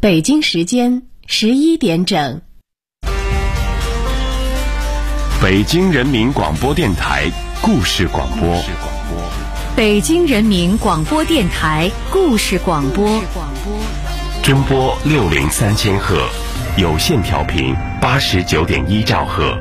北京时间11点整。 北京人民广播电台故事广播。 北京人民广播电台故事广播。 中波603000赫，有线调频89.1兆赫。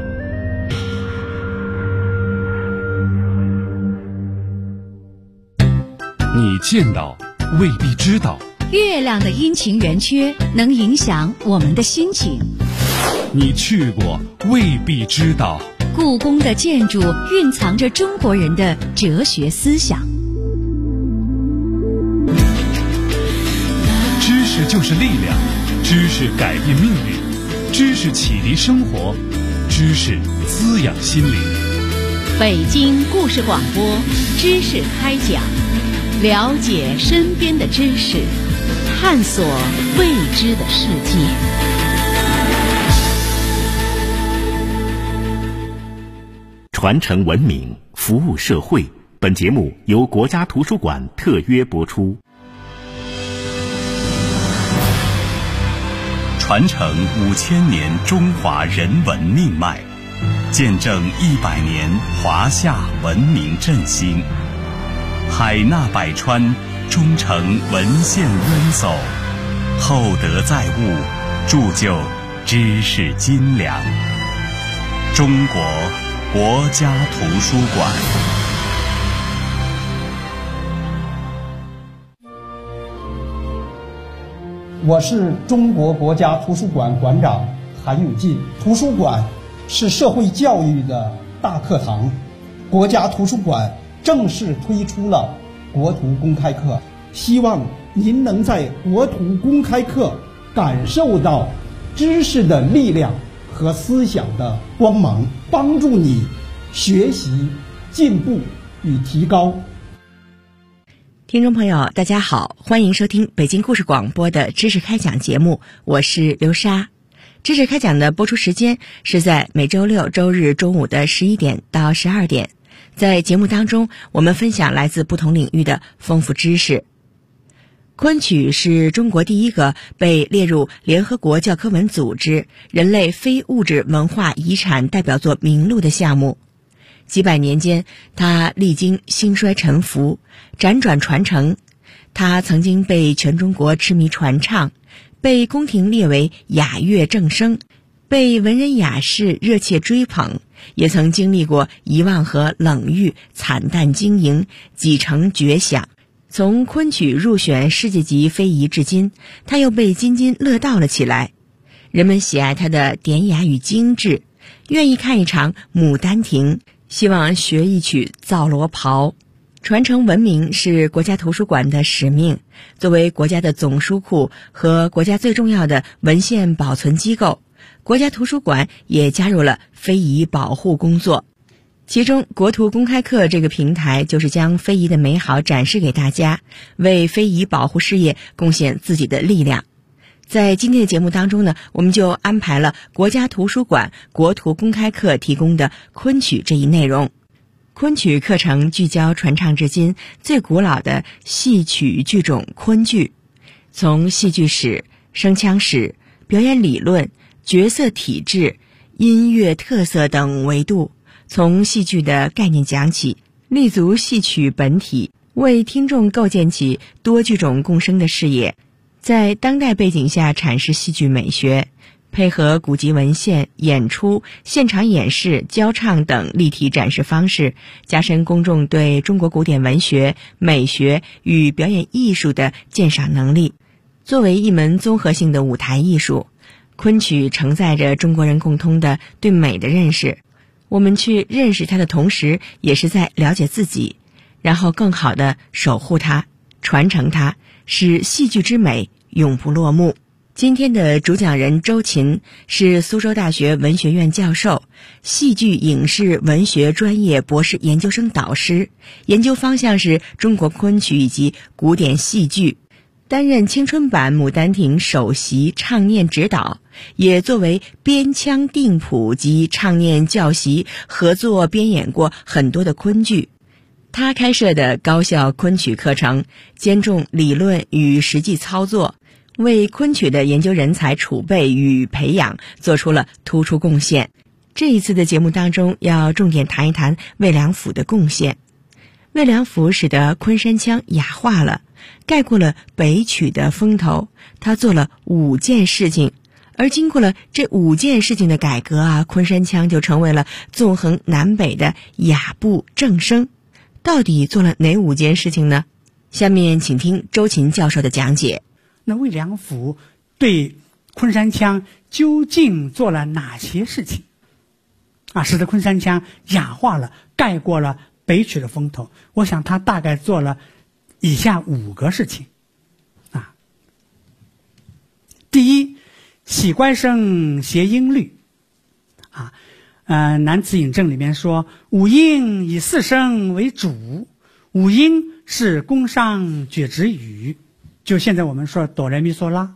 你见到未必知道， 月亮的阴晴圆缺能影响我们的心情。 你去过未必知道， 故宫的建筑蕴藏着中国人的哲学思想。 知识就是力量，知识改变命运，知识启迪生活，知识滋养心灵。 北京故事广播，知识开讲，了解身边的知识，探索未知的世界。 传承文明，服务社会。本节目由国家图书馆特约播出。 传承5000年中华人文命脉，见证100年华夏文明振兴。海纳百川，忠诚文献渊薮，厚德载物，铸就知识斤两。中国国家图书馆。 我是中国国家图书馆馆长韩永进。图书馆是社会教育的大课堂，国家图书馆正式推出了国图公开课，希望您能在国图公开课感受到知识的力量和思想的光芒，帮助你学习、进步与提高。 听众朋友大家好，欢迎收听北京故事广播的知识开讲节目，我是刘莎。知识开讲的播出时间是在每周六周日中午的11点到12点，在节目当中我们分享来自不同领域的丰富知识。昆曲是中国第一个被列入联合国教科文组织人类非物质文化遗产代表作名录的项目。几百年间，它历经兴衰沉浮，辗转传承。它曾经被全中国痴迷传唱，被宫廷列为雅乐正声，被文人雅士热切追捧，也曾经历过遗忘和冷遇，惨淡经营，几成绝响。从昆曲入选世界级非遗至今，它又被津津乐道了起来。人们喜爱它的典雅与精致，愿意看一场《牡丹亭》，希望学一曲《皂罗袍》。传承文明是国家图书馆的使命，作为国家的总书库和国家最重要的文献保存机构，国家图书馆也加入了非遗保护工作。其中国图公开课这个平台就是将非遗的美好展示给大家，为非遗保护事业贡献自己的力量。在今天的节目当中呢，我们就安排了国家图书馆国图公开课提供的昆曲这一内容。昆曲课程聚焦传唱至今最古老的戏曲剧种昆剧，从戏剧史、声腔史、表演理论、角色体制、音乐特色等维度，从戏剧的概念讲起，立足戏曲本体，为听众构建起多剧种共生的视野，在当代背景下阐释戏剧美学，配合古籍文献、演出、现场演示、教唱等立体展示方式，加深公众对中国古典文学、美学与表演艺术的鉴赏能力。作为一门综合性的舞台艺术，昆曲承载着中国人共通的对美的认识。我们去认识它的同时，也是在了解自己，然后更好地守护它、传承它，使戏剧之美永不落幕。今天的主讲人周琴是苏州大学文学院教授，戏剧影视文学专业博士研究生导师，研究方向是中国昆曲以及古典戏剧，担任青春版《牡丹亭》首席唱念指导，也作为编腔定谱及唱念教习合作编演过很多的昆剧。他开设的高校昆曲课程兼重理论与实际操作， 为昆曲的研究人才储备与培养做出了突出贡献。这一次的节目当中，要重点谈一谈魏良辅的贡献。魏良辅使得昆山腔雅化了，盖过了北曲的风头。他做了5件事情，而经过了这5件事情的改革昆山腔就成为了纵横南北的雅部正声。到底做了哪5件事情呢？下面请听周琴教授的讲解。 那魏良辅对昆山腔究竟做了哪些事情使得昆山腔雅化了，盖过了北曲的风头？我想他大概做了以下5个事情第一，喜乖声谐音律南词引证里面说，五音以4声为主，五音是宫商角徵羽，就现在我们说哆来咪嗦拉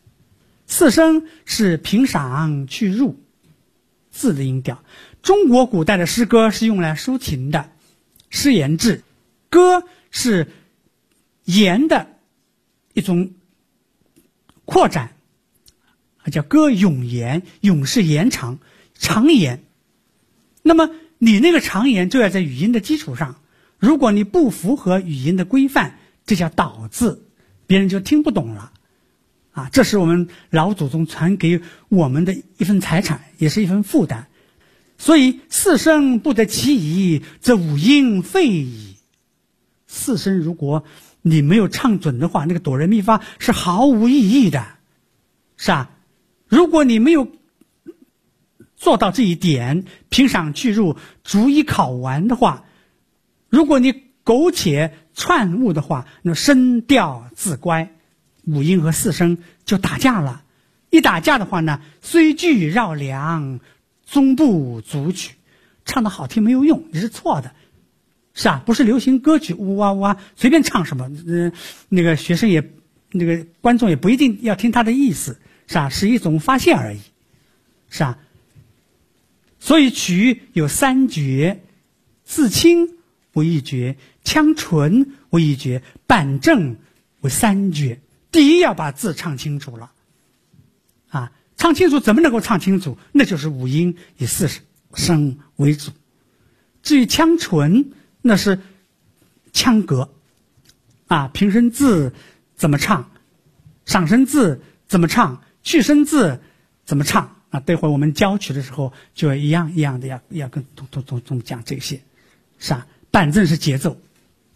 ，4声是平赏去入字的音调。中国古代的诗歌是用来抒情的，诗言志，歌是言的一种扩展，叫歌咏言，咏是言长，长言。那么你那个长言就要在语音的基础上，如果你不符合语音的规范，这叫倒字，别人就听不懂了这是我们老祖宗传给我们的一份财产，也是一份负担。所以4声不得其宜，则五音废矣。4声如果你没有唱准的话，那个哆来咪发是毫无意义的，是吧？如果你没有做到这一点，平赏去入逐一考完的话，如果你苟且串误的话，那声调自乖，五音和4声就打架了。一打架的话呢，虽句绕梁，终不足取，唱得好听没有用，你是错的，是不是流行歌曲呜哇哇随便唱什么，那个学生也那个观众也不一定要听他的意思，是一种发泄而已，是所以曲有3绝，字清为1绝，腔纯为1绝，板正为3绝。第一要把字唱清楚了唱清楚怎么能够唱清楚？那就是五音以4声为主。至于腔纯，那是腔格平声字怎么唱，赏声字怎么唱，去声字怎么唱待会儿我们教曲的时候就一样的要跟总讲这些，板正是节奏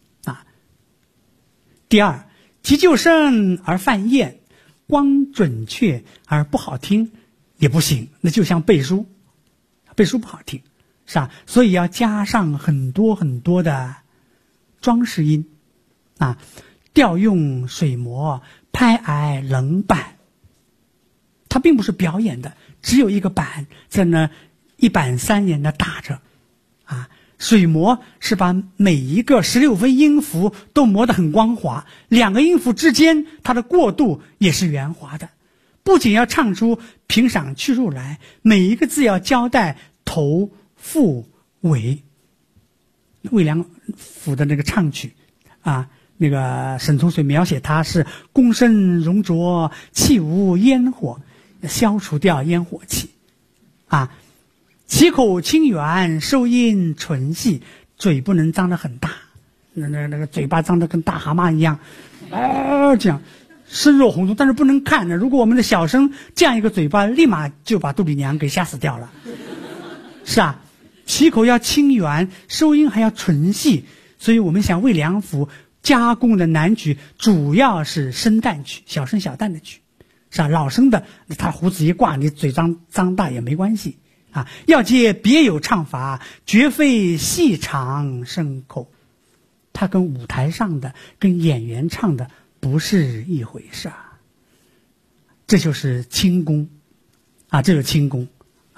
第二，急就声而犯厌，光准确而不好听也不行，那就像背书不好听，所以要加上很多的装饰音调用水磨，拍挨冷板，它并不是表演的，只有一个板在那一板3眼的打着水磨是把每一个16分音符都磨得很光滑，2个音符之间它的过渡也是圆滑的，不仅要唱出平赏去入来，每一个字要交代头腹尾。魏良辅的那个唱曲那个沈从水描写他是宫声熔浊，气无烟火，消除掉烟火气起口清远，收音纯细，嘴不能张得很大，那个嘴巴张得跟大蛤蟆一样这样声若洪钟，但是不能看。如果我们的小生这样一个嘴巴，立马就把杜丽娘给吓死掉了，起口要清远，收音还要纯细。所以我们想魏良辅加工的南曲主要是生旦曲，小生小旦的曲，老生的他胡子一挂，你嘴张大也没关系要接别有唱法，绝非戏场声口。他跟舞台上的跟演员唱的不是一回事这就是轻功这个轻功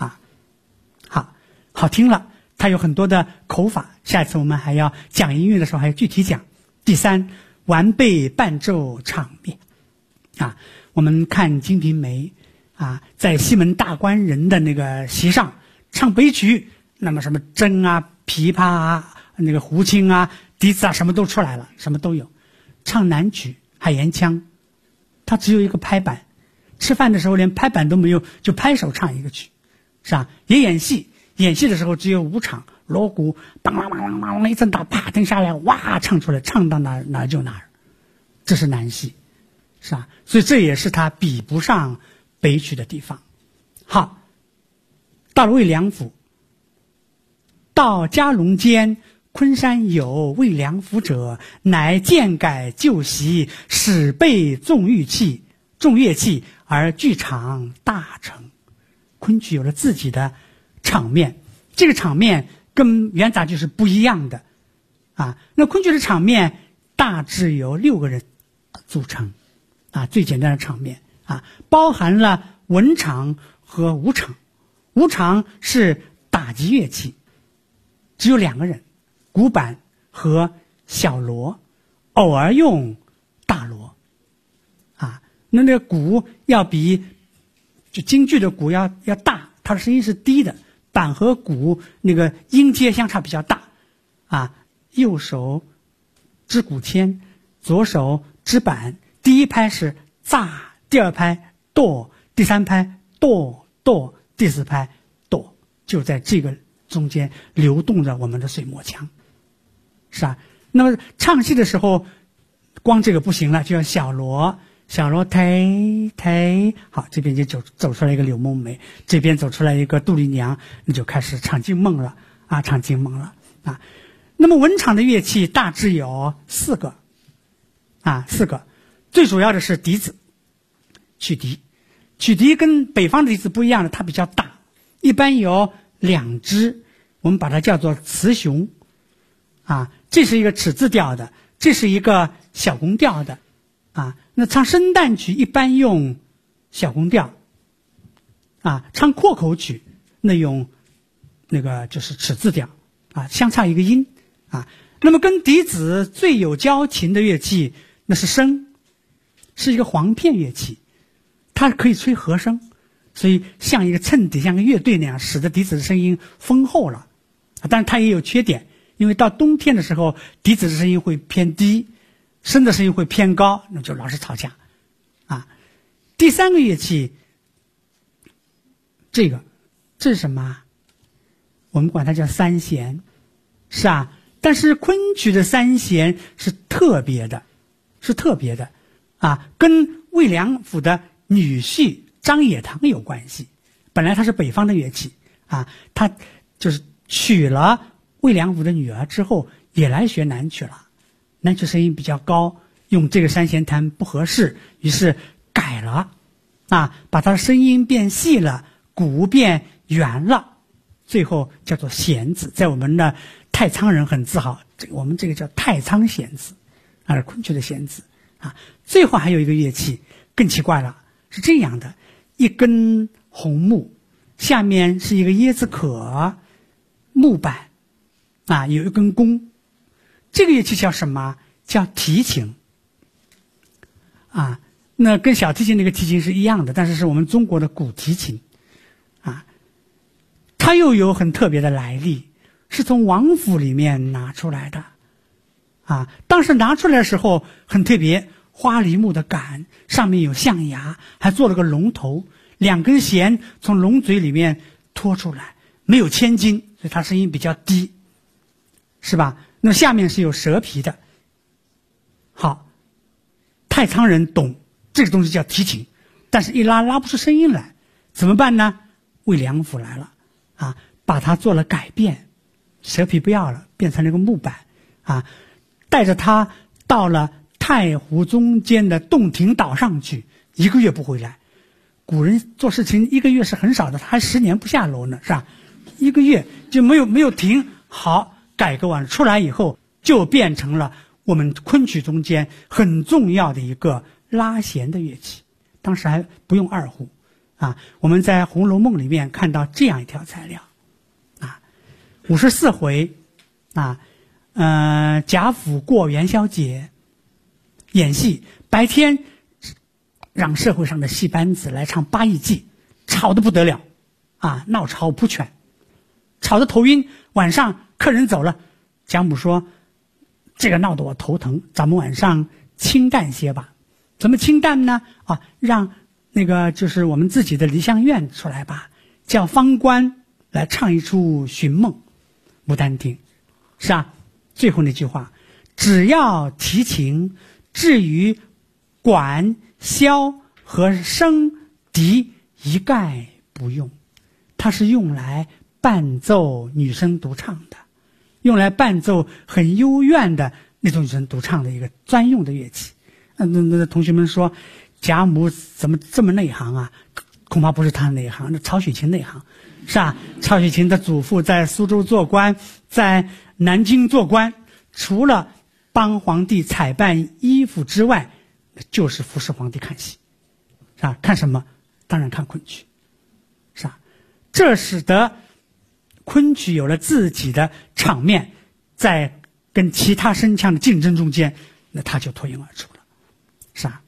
好听了。他有很多的口法，下一次我们还要讲音乐的时候还要具体讲。第三，完备伴奏场面我们看《金瓶梅》在西门大官人的那个席上唱北曲，那么什么筝琵琶那个胡琴笛子什么都出来了，什么都有。唱南曲海盐腔它只有一个拍板，吃饭的时候连拍板都没有，就拍手唱一个曲，是吧？也演戏，演戏的时候只有5场，锣鼓梆梆梆梆梆一阵打，啪停下来，哇唱出来，唱到哪就哪儿，这是南戏，是吧？所以这也是它比不上北曲的地方。好，到了魏良府，到嘉龙间，昆山有魏良府者，乃渐改旧习，始备重乐器而剧场大成。昆曲有了自己的场面，这个场面跟元杂剧是不一样的啊。那昆曲的场面大致由6个人组成啊，最简单的场面啊，包含了文场和武场。武场是打击乐器，只有2个人，鼓板和小锣，偶尔用大锣啊。那个鼓要比就京剧的鼓要大，它的声音是低的，板和鼓那个音阶相差比较大啊。右手支鼓签，左手支板，第一拍是炸，第二拍剁，第三拍剁，第四拍剁，就在这个中间流动着我们的水墨腔，是吧？那么唱戏的时候，光这个不行了，就要小锣抬，好，这边就走出来一个柳梦梅，这边走出来一个杜丽娘，那就开始唱惊梦了啊，唱惊梦了啊。那么文场的乐器大致有4个啊，4个，最主要的是笛子，曲笛。曲笛跟北方的笛子不一样的，它比较大，一般有2支，我们把它叫做雌雄啊。这是一个尺字调的，这是一个小宫调的啊。那唱生旦曲一般用小宫调啊，唱阔口曲那用那个就是尺字调啊，相差一个音啊。那么跟笛子最有交情的乐器那是笙，是一个簧片乐器，它可以吹和声，所以像一个衬底，像个乐队那样，使得笛子的声音丰厚了。但是它也有缺点，因为到冬天的时候，笛子的声音会偏低，笙的声音会偏高，那就老是吵架啊。第3个乐器，这是什么？我们管它叫三弦，是啊。但是昆曲的三弦是特别的啊，跟魏良府的女婿张野堂有关系。本来他是北方的乐器啊，他就是娶了魏良府的女儿之后，也来学南曲了。南曲声音比较高，用这个三弦弹不合适，于是改了啊，把他的声音变细了，鼓变圆了，最后叫做弦子。在我们的太仓人很自豪，我们这个叫太仓弦子啊，昆曲的弦子啊。最后还有一个乐器更奇怪了，是这样的，一根红木，下面是一个椰子壳，木板啊，有一根弓。这个乐器叫什么？叫提琴啊。那跟小提琴那个提琴是一样的，但是是我们中国的古提琴啊。它又有很特别的来历，是从王府里面拿出来的啊。当时拿出来的时候很特别，花梨木的杆，上面有象牙，还做了个龙头，2根弦从龙嘴里面拖出来，没有千斤，所以它声音比较低，是吧？那下面是有蛇皮的。好，太仓人懂这个东西叫提琴，但是一拉不出声音来，怎么办呢？魏良府来了啊，把它做了改变，蛇皮不要了，变成了一个木板啊，带着它到了太湖中间的洞庭岛上去，1个月不回来。古人做事情1个月是很少的，他还10年不下楼呢，是吧？1个月就没有停。好，改革完了出来以后，就变成了我们昆曲中间很重要的一个拉弦的乐器。当时还不用2胡啊。我们在《红楼梦》里面看到这样一条材料啊，54回啊，贾府过元宵节演戏，白天让社会上的戏班子来唱八义记，吵得不得了啊，闹吵扑犬，吵得头晕。晚上客人走了，贾母说这个闹得我头疼，咱们晚上清淡些吧。 怎么清淡呢？让那个就是我们自己的梨香院出来吧，叫方官来唱一出寻梦，《牡丹亭》，是啊，最后那句话，只要提琴，至于管、箫和笙、笛一概不用，它是用来伴奏女生独唱的，用来伴奏很幽怨的那种女生独唱的一个专用的乐器。那同学们说贾母怎么这么内行啊？恐怕不是她内行，那曹雪芹内行，是吧？曹雪芹的祖父在苏州做官，在南京做官，除了帮皇帝采办衣服之外，就是服侍皇帝看戏，是吧？看什么？当然看昆曲，是吧？这使得昆曲有了自己的场面，在跟其他声腔的竞争中间，那它就脱颖而出了，是吧？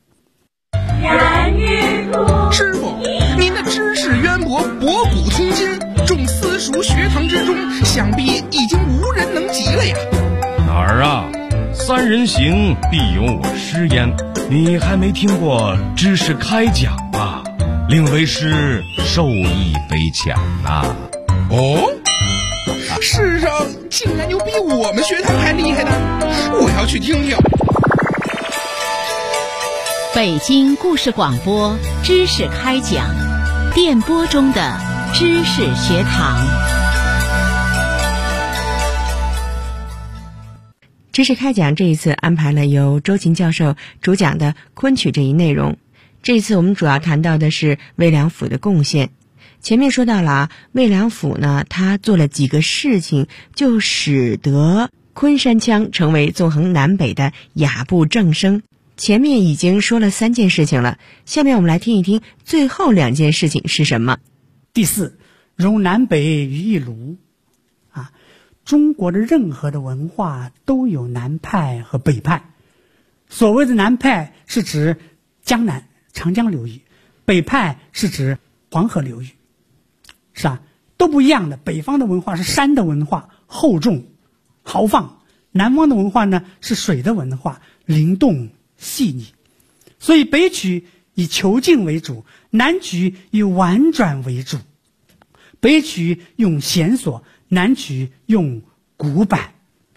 师傅，您的知识渊博，博古通今，众私塾学堂之中，想必已经无人能及了呀。 哪儿啊？三人行，必有我师焉。你还没听过知识开讲吧？令为师受益匪浅呐。 哦，世上竟然有比我们学堂还厉害的，我要去听听。 北京故事广播知识开讲，电波中的知识学堂。 知识开讲这一次安排了由周琴教授主讲的昆曲这一内容。这一次我们主要谈到的是魏良辅的贡献。前面说到了魏良辅呢，他做了几个事情，就使得昆山腔成为纵横南北的雅部正声。前面已经说了3件事情了，下面我们来听一听最后2件事情是什么。 第4，融南北于一炉。中国的任何的文化都有南派和北派。所谓的南派是指江南长江流域，北派是指黄河流域，是吧？都不一样的。北方的文化是山的文化，厚重豪放；南方的文化呢是水的文化，灵动细腻。所以北曲以遒劲为主，南曲以婉转为主。北曲用弦索，南曲用鼓板。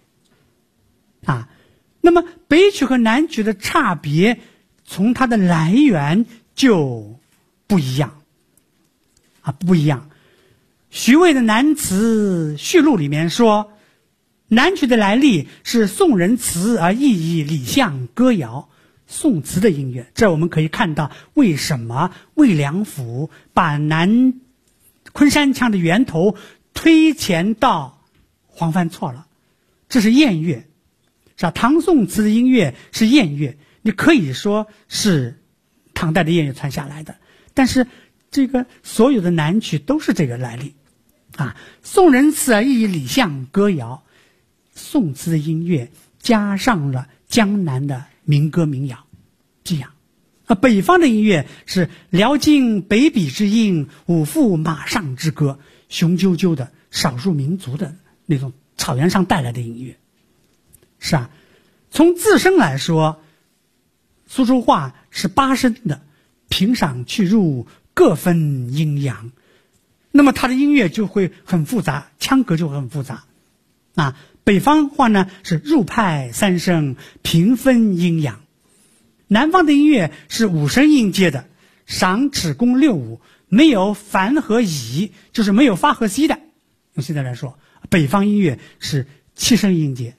那么北曲和南曲的差别，从它的来源就不一样。不一样。徐渭的《南词序录》里面说，南曲的来历是宋人词而意义礼相歌谣，宋词的音乐。这我们可以看到为什么魏良辅把昆山腔的源头推前到黄幡错了，这是燕乐，是吧？唐宋词的音乐是燕乐，你可以说是唐代的燕乐传下来的，但是这个所有的南曲都是这个来历。宋人词而意义礼相歌谣，宋词的音乐加上了江南的民歌民谣，这样。北方的音乐是辽金北比之音，五赋马上之歌，雄赳赳的少数民族的那种草原上带来的音乐，是啊。从自身来说，苏州话是8声的，平赏去入各分阴阳，那么它的音乐就会很复杂，腔格就会很复杂。北方话呢是入派3声，平分阴阳。南方的音乐是5声音阶的，赏尺弓6五，没有繁和乙，就是没有发和西的。用现在来说，北方音乐是7声音阶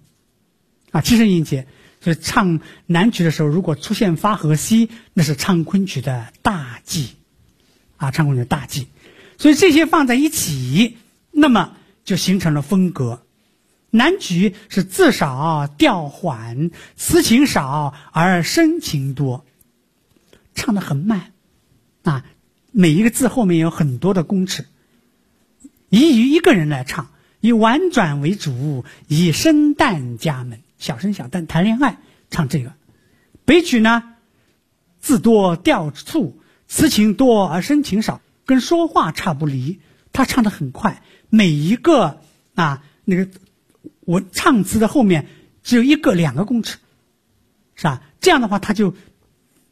，7声音阶。所以唱南曲的时候，如果出现发和西，那是唱昆曲的大忌，唱昆曲的大忌。所以这些放在一起，那么就形成了风格。南曲是字少调缓，词情少而声情多，唱得很慢，每一个字后面有很多的公尺，宜于一个人来唱，以婉转为主，以声淡加门，小声小淡谈恋爱唱这个。北曲呢，字多调促，词情多而声情少，跟说话差不离，他唱得很快，每一个我唱词的后面只有1个2个公尺，是吧？这样的话他就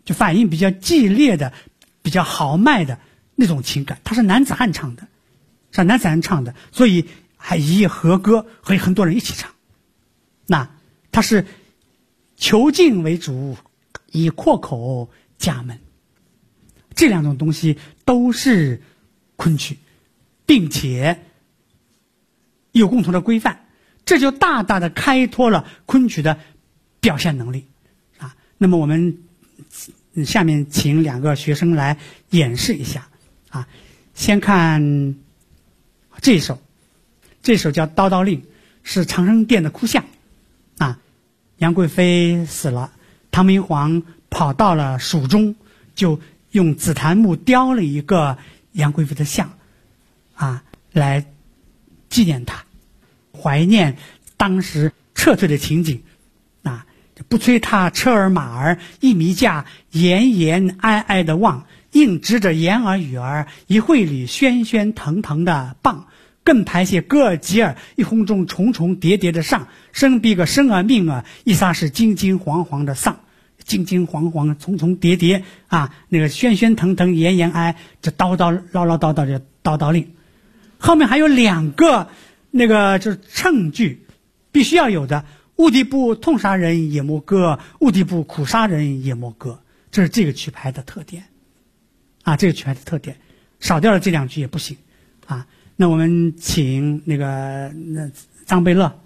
就反映比较激烈的、比较豪迈的那种情感。他是男子汉唱的，所以还以和歌，和很多人一起唱。那他是求进为主，以阔口加闷，这两种东西都是昆曲，并且有共同的规范，这就大大的开拓了昆曲的表现能力啊。那么我们下面请2个学生来演示一下啊。先看这一首叫《叨叨令》，是长生殿的哭像啊。杨贵妃死了，唐明皇跑到了蜀中，就用紫檀木雕了一个杨贵妃的像啊，来纪念她，怀念当时撤退的情景啊。不催他车儿马儿一迷驾，延延哀哀的望，硬执着言儿语儿，一会里喧喧腾腾的棒，更排些歌儿急儿，一轰中重重叠叠的上，生逼个生儿命儿，一撒是惊惊惶惶的丧，惊惊惶惶重重叠叠啊，那个喧喧腾腾延延哀，这叨叨唠唠叨叨的叨叨令。后面还有2个那个就是称句必须要有的，务敌不痛杀人也莫歌，务敌不苦杀人也莫歌，这是这个曲牌的特点啊，这个曲牌的特点，少掉了这2句也不行啊。那我们请那个张贝勒。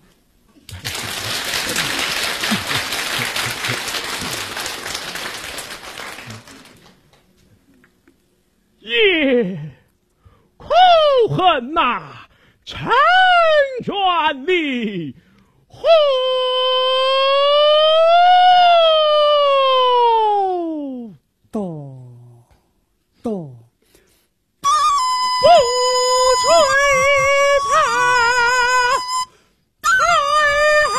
耶，苦恨呐，陈元礼，呼哆哆， 不吹他太好，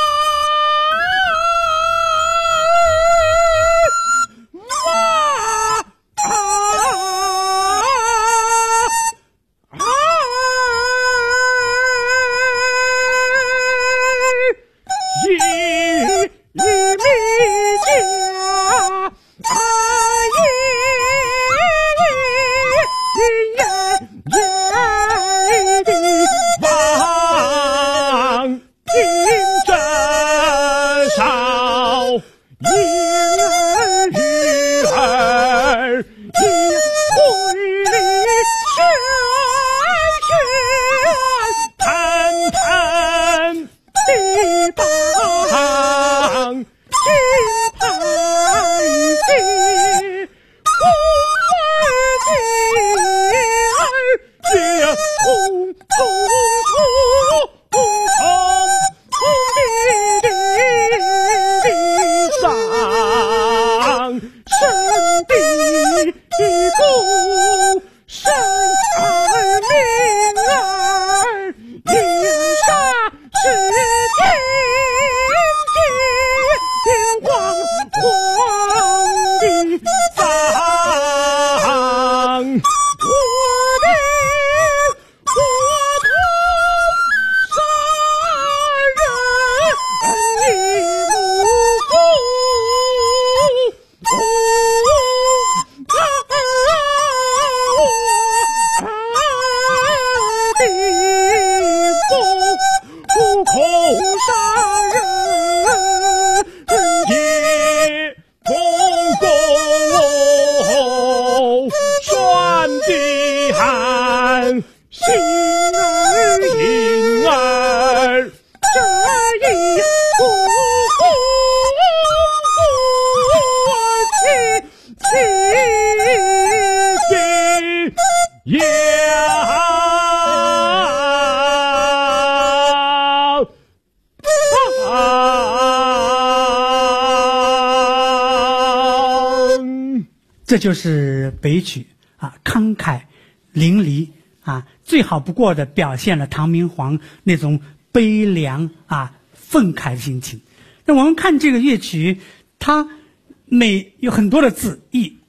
这就是北曲啊，慷慨淋漓啊，最好不过的表现了唐明皇那种悲凉啊愤慨的心情。那我们看这个乐曲，它有很多的字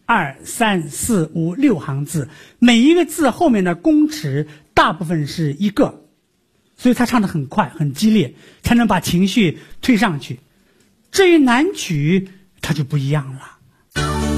，1、2、3、4、5、6行字，每一个字后面的公尺大部分是1个，所以他唱得很快很激烈，才能把情绪推上去。至于南曲它就不一样了。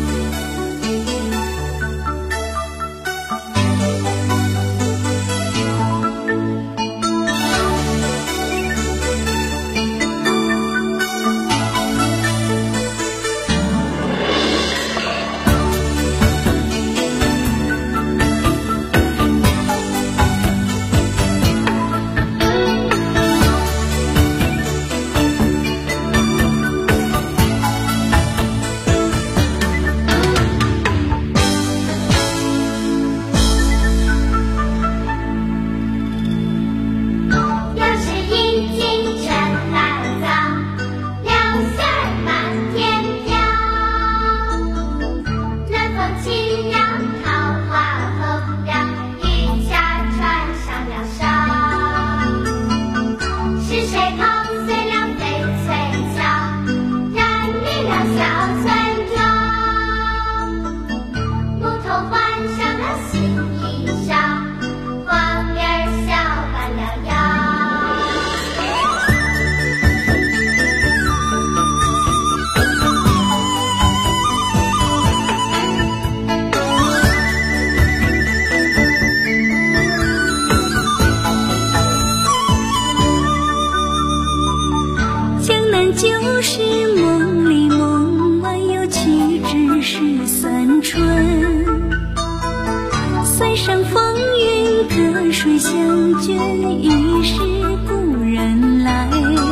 就是梦里梦，万有七只是三春。塞上风云，隔水相卷，已是故人来。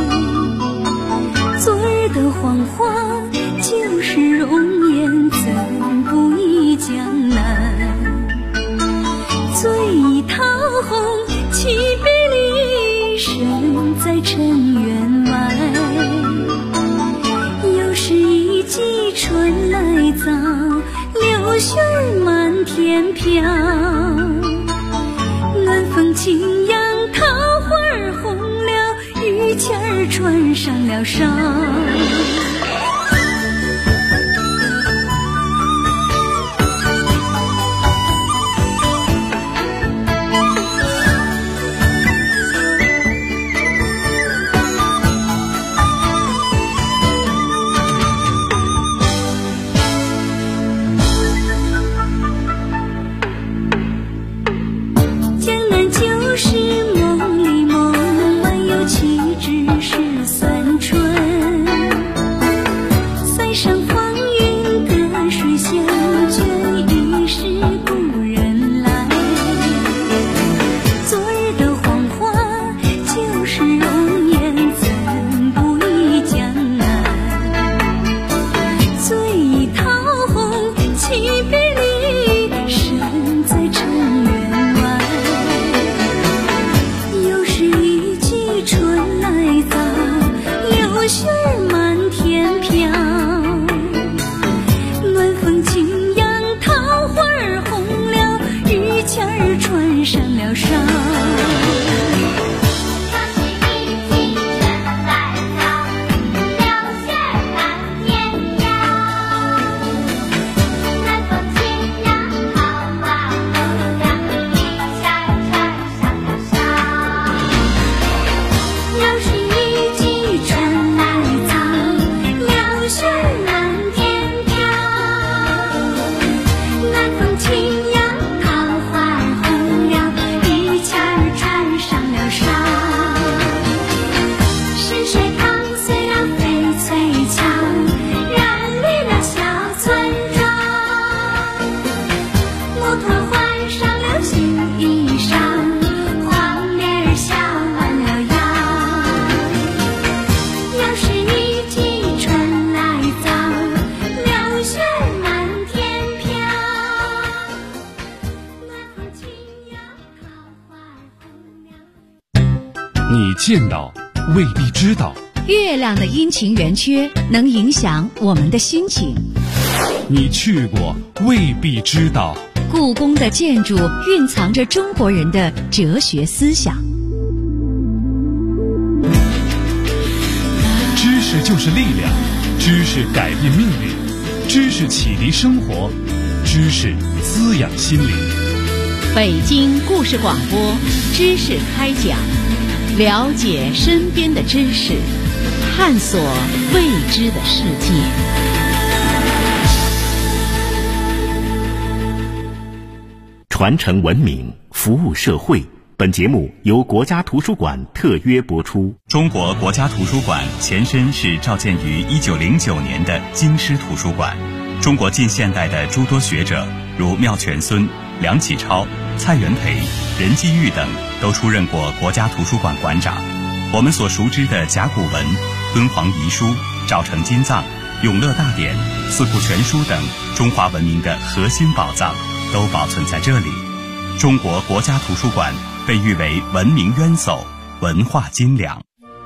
昨日的黄花，旧时容颜，怎不忆江南？醉意桃红，岂比离身在尘缘外。又是一季春来早，柳絮儿满天飘。暖风轻扬，桃花儿红了，玉签儿穿上了梢。 你见到未必知道， 月亮的阴晴圆缺能影响我们的心情。 你去过未必知道， 故宫的建筑蕴藏着中国人的哲学思想。 知识就是力量，知识改变命运，知识启迪生活，知识滋养心灵。 北京故事广播知识开讲，了解身边的知识，探索未知的世界。 传承文明，服务社会。本节目由国家图书馆特约播出。 中国国家图书馆前身是召建于1909年的京师图书馆。中国近现代的诸多学者，如妙泉孙、梁启超、蔡元培、任继玉等，都出任过国家图书馆馆长。我们所熟知的甲骨文、敦煌遗书、赵城金藏、永乐大典、四库全书等中华文明的核心宝藏，都保存在这里。中国国家图书馆被誉为文明渊薮、文化精良。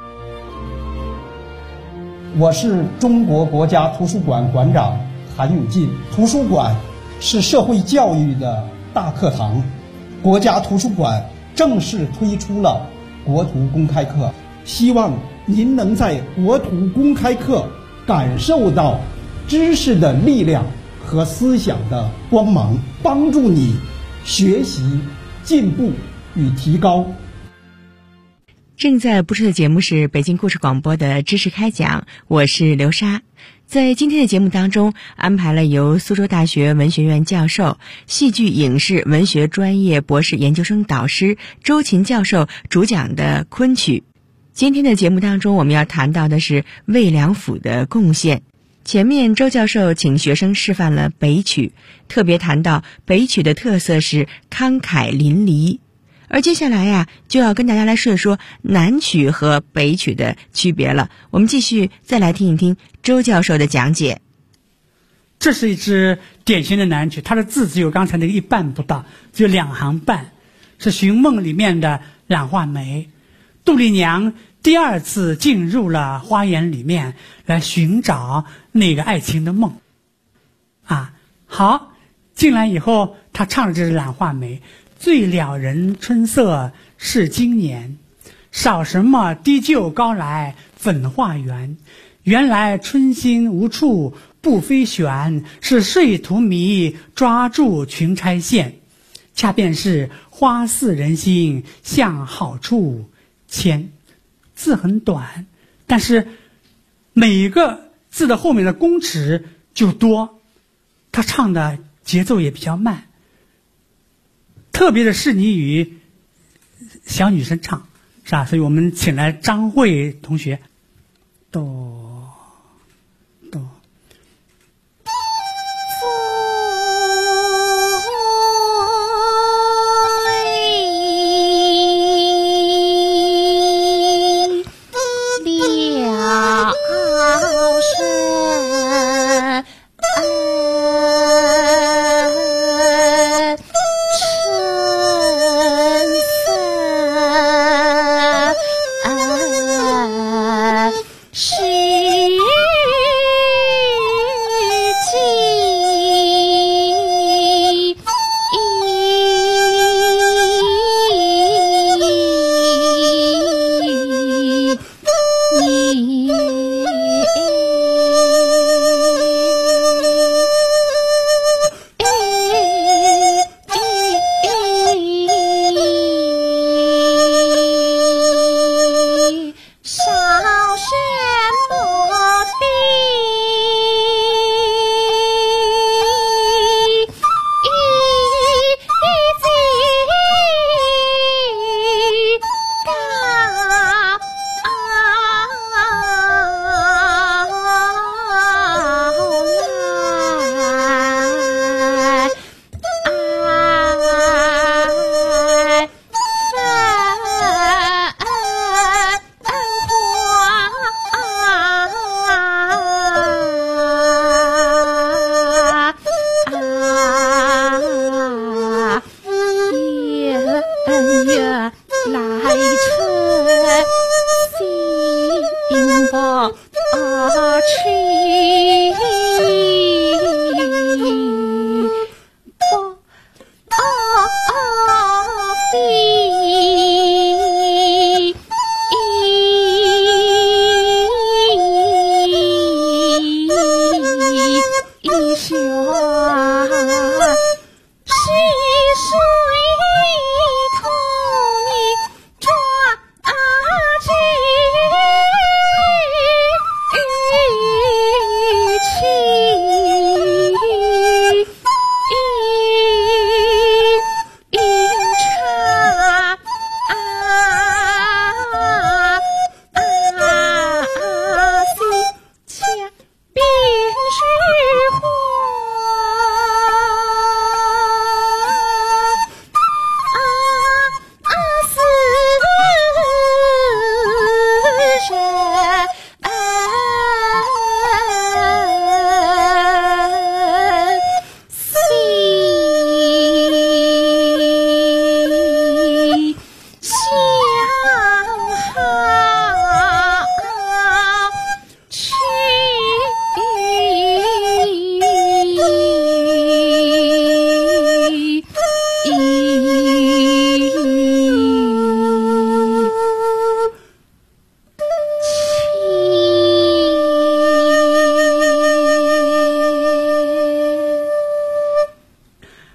我是中国国家图书馆馆长韩永进。图书馆是社会教育的大课堂，国家图书馆正式推出了国图公开课，希望您能在国图公开课感受到知识的力量和思想的光芒，帮助你学习、进步与提高。 正在播出的节目是北京故事广播的知识开讲，我是刘莎。在今天的节目当中，安排了由苏州大学文学院教授、戏剧影视文学专业博士研究生导师周琴教授主讲的昆曲。今天的节目当中，我们要谈到的是魏良辅的贡献。前面周教授请学生示范了北曲，特别谈到北曲的特色是慷慨淋漓。而接下来呀，就要跟大家来说一说南曲和北曲的区别了。我们继续再来听一听周教授的讲解。 这是一支典型的南曲，它的字只有刚才那个一半不到，只有2行半，是《寻梦》里面的懒画眉。杜丽娘第2次进入了花园里面来寻找那个爱情的梦。好，进来以后，她唱的这是懒画眉。最了人春色是今年，少什么低就高来粉画圆。原来春心无处不飞旋，是睡荼蘼抓住裙钗线。恰便是花似人心向好处牵。字很短，但是每一个字的后面的公尺就多，他唱的节奏也比较慢，特别的适宜于小女生唱，是吧？所以我们请来张慧同学，哆。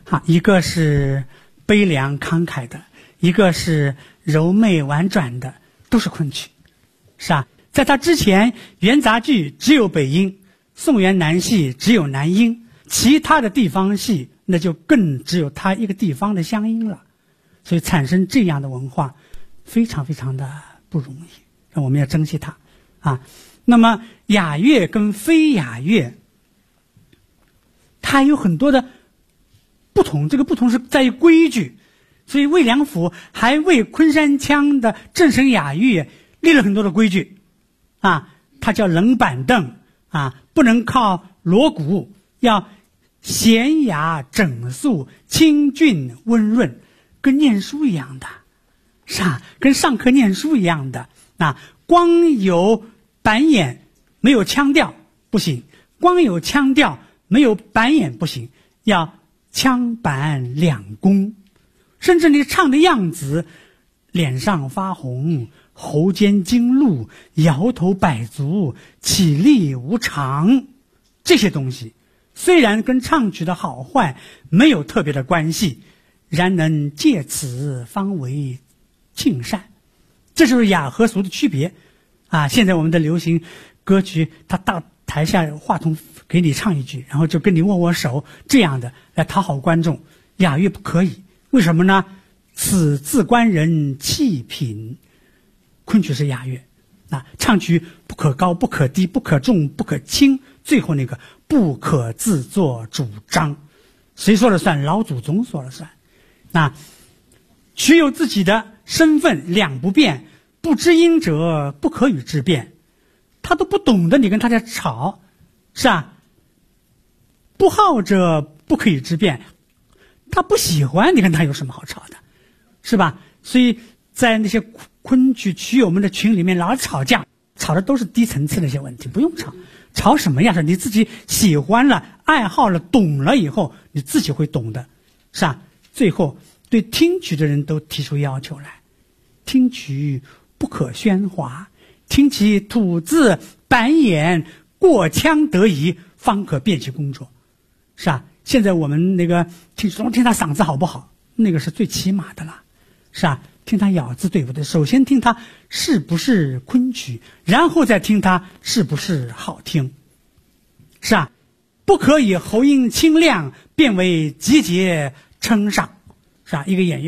一个是悲凉慷慨的，一个是柔媚婉转的，都是昆曲，是吧？在他之前，元杂剧只有北音，宋元南戏只有南音，其他的地方戏那就更只有他一个地方的乡音了。所以产生这样的文化非常非常的不容易，那我们要珍惜它啊。那么雅乐跟非雅乐它有很多的不同，这个不同是在于规矩。所以魏良辅还为昆山腔的正声雅乐立了很多的规矩啊，它叫冷板凳啊，不能靠锣鼓，要娴雅整肃，清俊温润，跟念书一样的，是吧？跟上课念书一样的啊。光有板眼没有腔调不行，光有腔调没有板眼不行，要腔板两公。甚至你唱的样子，脸上发红，喉间惊露，摇头摆足，起立无常，这些东西虽然跟唱曲的好坏没有特别的关系，然能借此方为庆善。这就是雅和俗的区别啊！现在我们的流行歌曲，他到台下话筒给你唱一句，然后就跟你握握手，这样的来讨好观众。雅乐不可以，为什么呢？此自观人气品。昆曲是雅乐啊，唱曲不可高，不可低，不可重，不可轻，最后那个不可自作主张，谁说了算？老祖宗说了算。那曲有自己的身份，两不变，不知音者不可与之辩。他都不懂得，你跟他在吵，是吧？不好者不可与之辩，他不喜欢，你跟他有什么好吵的，是吧？所以在那些昆曲曲友们的群里面老吵架，吵的都是低层次的一些问题，不用吵。吵什么呀？是你自己喜欢了、爱好了、懂了以后，你自己会懂的，是吧？最后对听曲的人都提出要求来，听曲不可喧哗，听其吐字板眼，过腔得宜，方可辨其工作，是吧？现在我们那个听他嗓子好不好，那个是最起码的了，是吧？听他咬字对不对，首先听他是不是昆曲，然后再听他是不是好听，是吧？不可以喉音清亮变为集结称上，是吧？一个演员